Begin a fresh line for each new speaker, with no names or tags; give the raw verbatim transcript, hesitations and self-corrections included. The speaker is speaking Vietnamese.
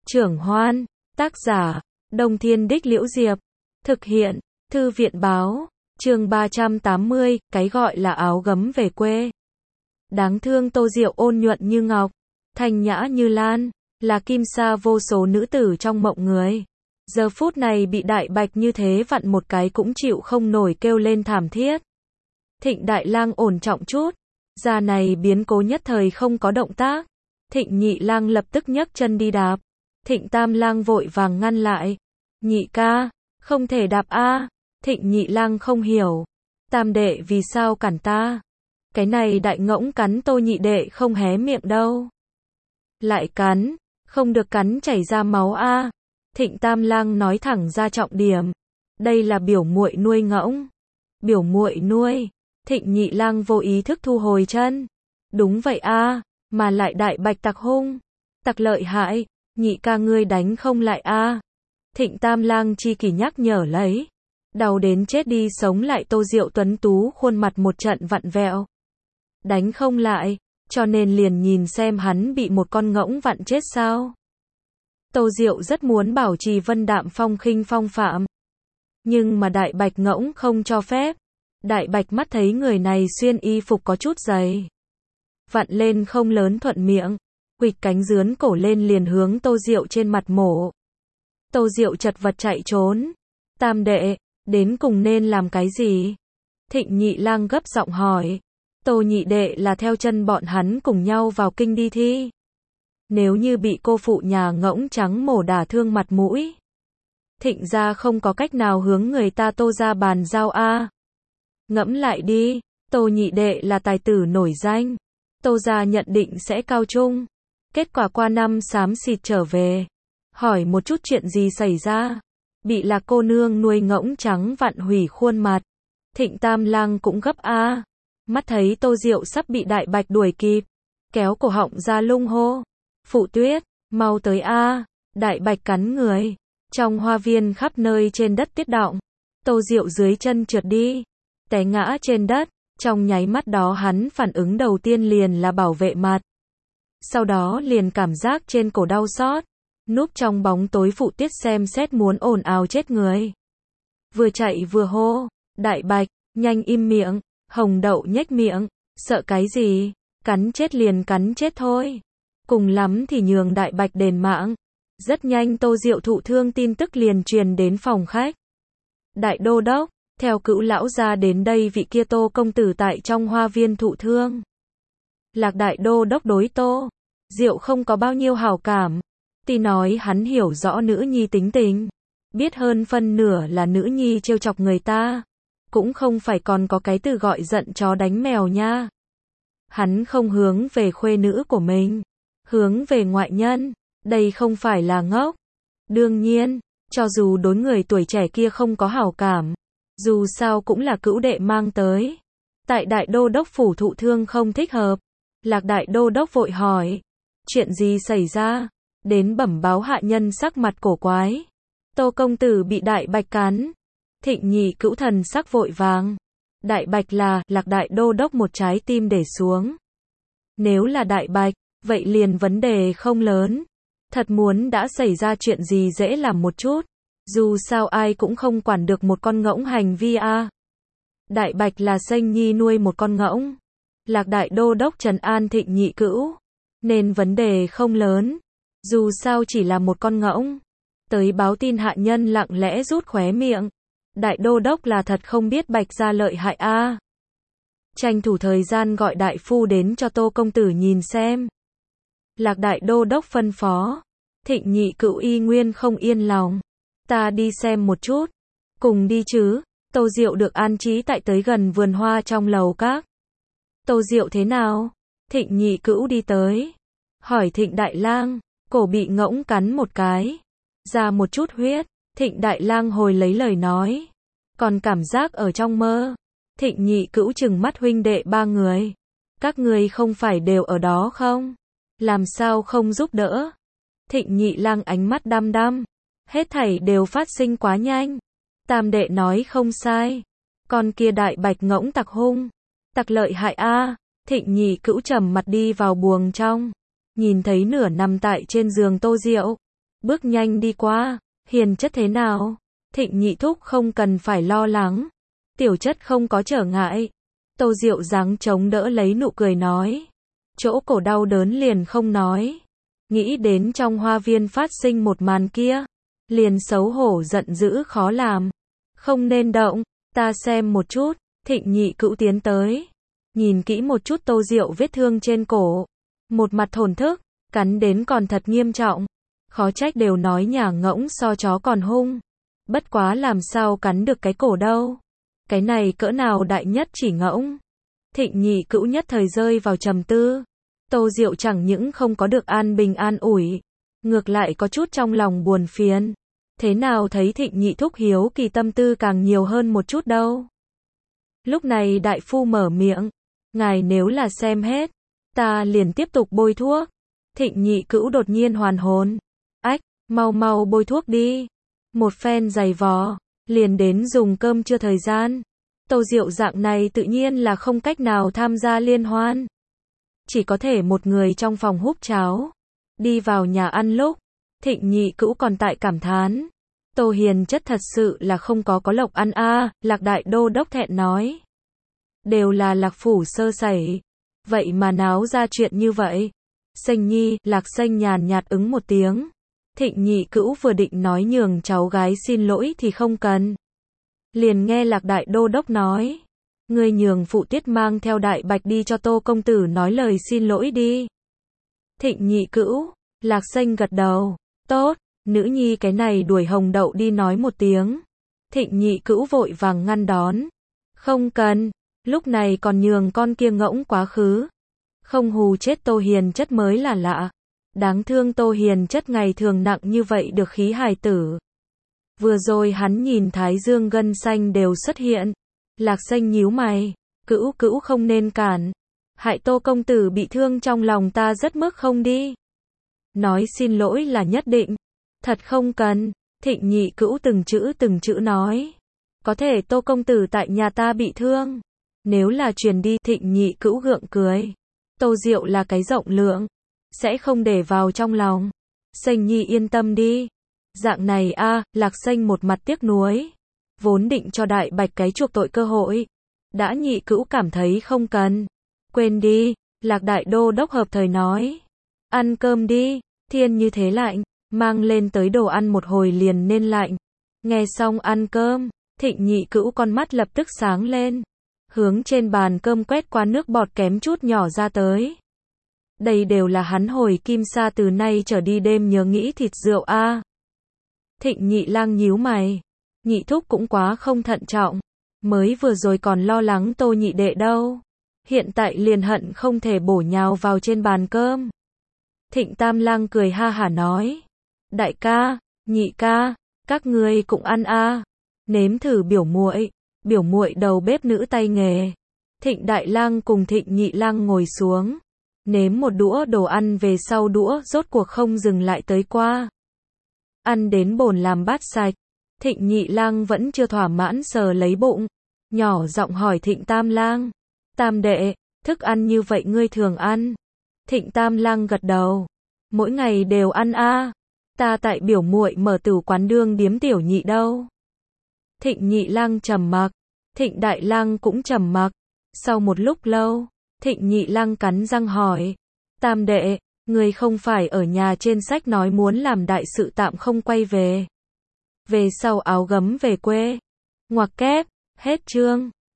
Trưởng Hoan, tác giả, Đông Thiên Đích Liễu Diệp, thực hiện, Thư viện Báo, chương ba trăm tám mươi, cái gọi là áo gấm về quê. Đáng thương Tô Diệu ôn nhuận như ngọc, thanh nhã như lan, là kim sa vô số nữ tử trong mộng người. Giờ phút này bị Đại Bạch như thế vặn một cái cũng chịu không nổi, kêu lên thảm thiết. Thịnh Đại Lang ổn trọng chút, gia này biến cố nhất thời không có động tác. Thịnh Nhị Lang lập tức nhấc chân đi đạp. Thịnh Tam Lang vội vàng ngăn lại. Nhị ca, không thể đạp a. Thịnh Nhị Lang không hiểu. Tam đệ vì sao cản ta? Cái này đại ngỗng cắn Tô nhị đệ không hé miệng đâu. Lại cắn, không được cắn chảy ra máu a. Thịnh Tam Lang nói thẳng ra trọng điểm. Đây là biểu muội nuôi ngỗng. Biểu muội nuôi. Thịnh Nhị Lang vô ý thức thu hồi chân. Đúng vậy a, mà lại Đại Bạch tặc hung, tặc lợi hại, nhị ca ngươi đánh không lại a. Thịnh Tam Lang chi kỷ nhắc nhở lấy. Đau đến chết đi sống lại, Tô Diệu tuấn tú khuôn mặt một trận vặn vẹo. Đánh không lại, cho nên liền nhìn xem hắn bị một con ngỗng vặn chết sao. Tô Diệu rất muốn bảo trì vân đạm phong khinh phong phạm. Nhưng mà Đại Bạch ngỗng không cho phép. Đại Bạch mắt thấy người này xuyên y phục có chút dày. Vặn lên không lớn thuận miệng. Quịch cánh dướn cổ lên liền hướng Tô Diệu trên mặt mổ. Tô Diệu chật vật chạy trốn. Tam đệ, đến cùng nên làm cái gì? Thịnh Nhị Lang gấp giọng hỏi. Tô nhị đệ là theo chân bọn hắn cùng nhau vào kinh đi thi. Nếu như bị cô phụ nhà ngỗng trắng mổ đả thương mặt mũi, Thịnh gia không có cách nào hướng người ta Tô gia bàn giao a. Ngẫm lại đi, Tô nhị đệ là tài tử nổi danh. Tô gia nhận định sẽ cao trung. Kết quả qua năm xám xịt trở về. Hỏi một chút chuyện gì xảy ra. Bị Lạc cô nương nuôi ngỗng trắng vặn hủy khuôn mặt. Thịnh Tam Lang cũng gấp a. Mắt thấy Tô Diệu sắp bị Đại Bạch đuổi kịp. Kéo cổ họng ra lung hô. Phụ Tuyết, mau tới a. Đại Bạch cắn người. Trong hoa viên khắp nơi trên đất tuyết đọng. Tô Diệu dưới chân trượt đi. Té ngã trên đất. Trong nháy mắt đó hắn phản ứng đầu tiên liền là bảo vệ mặt. Sau đó liền cảm giác trên cổ đau xót. Núp trong bóng tối Phụ Tiết xem xét muốn ồn ào chết người. Vừa chạy vừa hô. Đại Bạch, nhanh im miệng. Hồng Đậu nhếch miệng. Sợ cái gì? Cắn chết liền cắn chết thôi. Cùng lắm thì nhường Đại Bạch đền mạng. Rất nhanh Tô Diệu thụ thương tin tức liền truyền đến phòng khách. Đại đô đốc, theo Cữu lão gia đến đây, vị kia Tô công tử tại trong hoa viên thụ thương. Lạc đại đô đốc đối Tô Diệu không có bao nhiêu hảo cảm. Tuy nói hắn hiểu rõ nữ nhi tính tình, biết hơn phân nửa là nữ nhi trêu chọc người ta, cũng không phải còn có cái từ gọi giận chó đánh mèo nha. Hắn không hướng về khuê nữ của mình, hướng về ngoại nhân. Đây không phải là ngốc. Đương nhiên, cho dù đối người tuổi trẻ kia không có hảo cảm, dù sao cũng là cữu đệ mang tới. Tại đại đô đốc phủ thụ thương không thích hợp. Lạc đại đô đốc vội hỏi. Chuyện gì xảy ra? Đến bẩm báo hạ nhân sắc mặt cổ quái. Tô công tử bị Đại Bạch cắn. Thịnh Nhị Cữu thần sắc vội vàng. Đại Bạch là, Lạc đại đô đốc một trái tim để xuống. Nếu là Đại Bạch, vậy liền vấn đề không lớn. Thật muốn đã xảy ra chuyện gì dễ làm một chút. Dù sao ai cũng không quản được một con ngỗng hành vi a. Đại Bạch là Sanh Nhi nuôi một con ngỗng. Lạc đại đô đốc trấn an Thịnh Nhị Cữu. Nên vấn đề không lớn. Dù sao chỉ là một con ngỗng. Tới báo tin hạ nhân lặng lẽ rút khóe miệng. Đại đô đốc là thật không biết Bạch gia lợi hại a. Tranh thủ thời gian gọi đại phu đến cho Tô công tử nhìn xem. Lạc đại đô đốc phân phó. Thịnh Nhị Cữu y nguyên không yên lòng. Ta đi xem một chút. Cùng đi chứ. Tô Diệu được an trí tại tới gần vườn hoa trong lầu các. Tô Diệu thế nào? Thịnh Nhị Cữu đi tới. Hỏi Thịnh Đại Lang. Cổ bị ngỗng cắn một cái. Ra một chút huyết. Thịnh Đại Lang hồi lấy lời nói. Còn cảm giác ở trong mơ. Thịnh Nhị Cữu trừng mắt huynh đệ ba người. Các người không phải đều ở đó không? Làm sao không giúp đỡ? Thịnh Nhị Lang ánh mắt đăm đăm. Hết thảy đều phát sinh quá nhanh. Tam đệ nói không sai. Con kia Đại Bạch ngỗng tặc hung, tặc lợi hại a. Thịnh Nhị Cữu trầm mặt đi vào buồng trong. Nhìn thấy nửa nằm tại trên giường Tô Diệu. bước nhanh đi qua, Hiền chất thế nào? Thịnh Nhị thúc không cần phải lo lắng, tiểu chất không có trở ngại. Tô Diệu giáng chống đỡ lấy nụ cười nói, chỗ cổ đau đớn liền không nói. Nghĩ đến trong hoa viên phát sinh một màn kia, liền xấu hổ giận dữ khó làm. Không nên động, ta xem một chút. Thịnh Nhị Cữu tiến tới, nhìn kỹ một chút Tô Diệu vết thương trên cổ, một mặt thổn thức, cắn đến còn thật nghiêm trọng. Khó trách đều nói nhà ngỗng so chó còn hung. Bất quá làm sao cắn được cái cổ đâu. Cái này cỡ nào đại nhất chỉ ngỗng. Thịnh Nhị Cữu nhất thời rơi vào trầm tư. Tô Diệu chẳng những không có được an bình an ủi, ngược lại có chút trong lòng buồn phiền. Thế nào thấy Thịnh Nhị thúc hiếu kỳ tâm tư càng nhiều hơn một chút đâu. Lúc này đại phu mở miệng, ngài nếu là xem hết, ta liền tiếp tục bôi thuốc. Thịnh Nhị Cữu đột nhiên hoàn hồn. Ách, mau mau bôi thuốc đi. Một phen giày vò, liền đến dùng cơm trưa thời gian. Tô Diệu dạng này tự nhiên là không cách nào tham gia liên hoan. Chỉ có thể một người trong phòng húp cháo. Đi vào nhà ăn lúc, Thịnh Nhị Cữu còn tại cảm thán. Tô Hiền chất thật sự là không có có lộc ăn a. À, Lạc Đại Đô Đốc thẹn nói. Đều là Lạc Phủ sơ sẩy. Vậy mà náo ra chuyện như vậy. Xanh Nhi, Lạc Xanh nhàn nhạt ứng một tiếng. Thịnh Nhị Cữu vừa định nói nhường cháu gái xin lỗi thì không cần. Liền nghe Lạc Đại Đô Đốc nói. Ngươi nhường Phụ Tiết mang theo Đại Bạch đi cho Tô công tử nói lời xin lỗi đi. Thịnh Nhị Cữu, Lạc Xanh gật đầu. Tốt, nữ nhi cái này đuổi Hồng Đậu đi nói một tiếng. Thịnh Nhị Cữu vội vàng ngăn đón. Không cần, lúc này còn nhường con kia ngỗng quá khứ. Không hù chết Tô Hiền chất mới là lạ. Đáng thương Tô Hiền chất ngày thường nặng như vậy được khí hài tử. Vừa rồi hắn nhìn thái dương gân xanh đều xuất hiện. Lạc Xanh nhíu mày, Cữu Cữu không nên cản. Hại Tô công tử bị thương trong lòng ta rất mức không đi. Nói xin lỗi là nhất định. Thật không cần. Thịnh Nhị Cữu từng chữ từng chữ nói. Có thể Tô công tử tại nhà ta bị thương. Nếu là truyền đi, Thịnh Nhị Cữu gượng cười. Tô Diệu là cái rộng lượng, sẽ không để vào trong lòng. Xanh Nhi yên tâm đi. Dạng này a, à, Lạc Xanh một mặt tiếc nuối. Vốn định cho Đại Bạch cái chuộc tội cơ hội. Đã Nhị Cữu cảm thấy không cần. Quên đi, Lạc Đại Đô Đốc hợp thời nói. Ăn cơm đi, thiên như thế lạnh, mang lên tới đồ ăn một hồi liền nên lạnh. Nghe xong ăn cơm, Thịnh Nhị Cữu con mắt lập tức sáng lên. Hướng trên bàn cơm quét qua nước bọt kém chút nhỏ ra tới. Đây đều là hắn hồi Kim Sa từ nay trở đi đêm nhớ nghĩ thịt rượu a. À. Thịnh Nhị Lang nhíu mày. Nhị thúc cũng quá không thận trọng. Mới vừa rồi còn lo lắng Tô nhị đệ đâu. Hiện tại liền hận không thể bổ nhào vào trên bàn cơm. Thịnh Tam Lang cười ha hả nói. Đại ca, nhị ca, các ngươi cũng ăn a. À. Nếm thử biểu muội. Biểu muội đầu bếp nữ tay nghề. Thịnh Đại Lang cùng Thịnh Nhị Lang ngồi xuống. Nếm một đũa đồ ăn về sau đũa rốt cuộc không dừng lại tới qua. Ăn đến bồn làm bát sạch. Thịnh Nhị Lang vẫn chưa thỏa mãn sờ lấy bụng. Nhỏ giọng hỏi Thịnh Tam Lang. Tam đệ, thức ăn như vậy ngươi thường ăn? Thịnh Tam Lang gật đầu. Mỗi ngày đều ăn a. À. Ta tại biểu muội mở tử quán đương điếm tiểu nhị đâu. Thịnh Nhị Lang trầm mặc. Thịnh Đại Lang cũng trầm mặc. Sau một lúc lâu, Thịnh Nhị Lang cắn răng hỏi. Tam đệ, người không phải ở nhà trên sách nói muốn làm đại sự tạm không quay về. Về sau áo gấm về quê. Ngoặc kép, hết chương.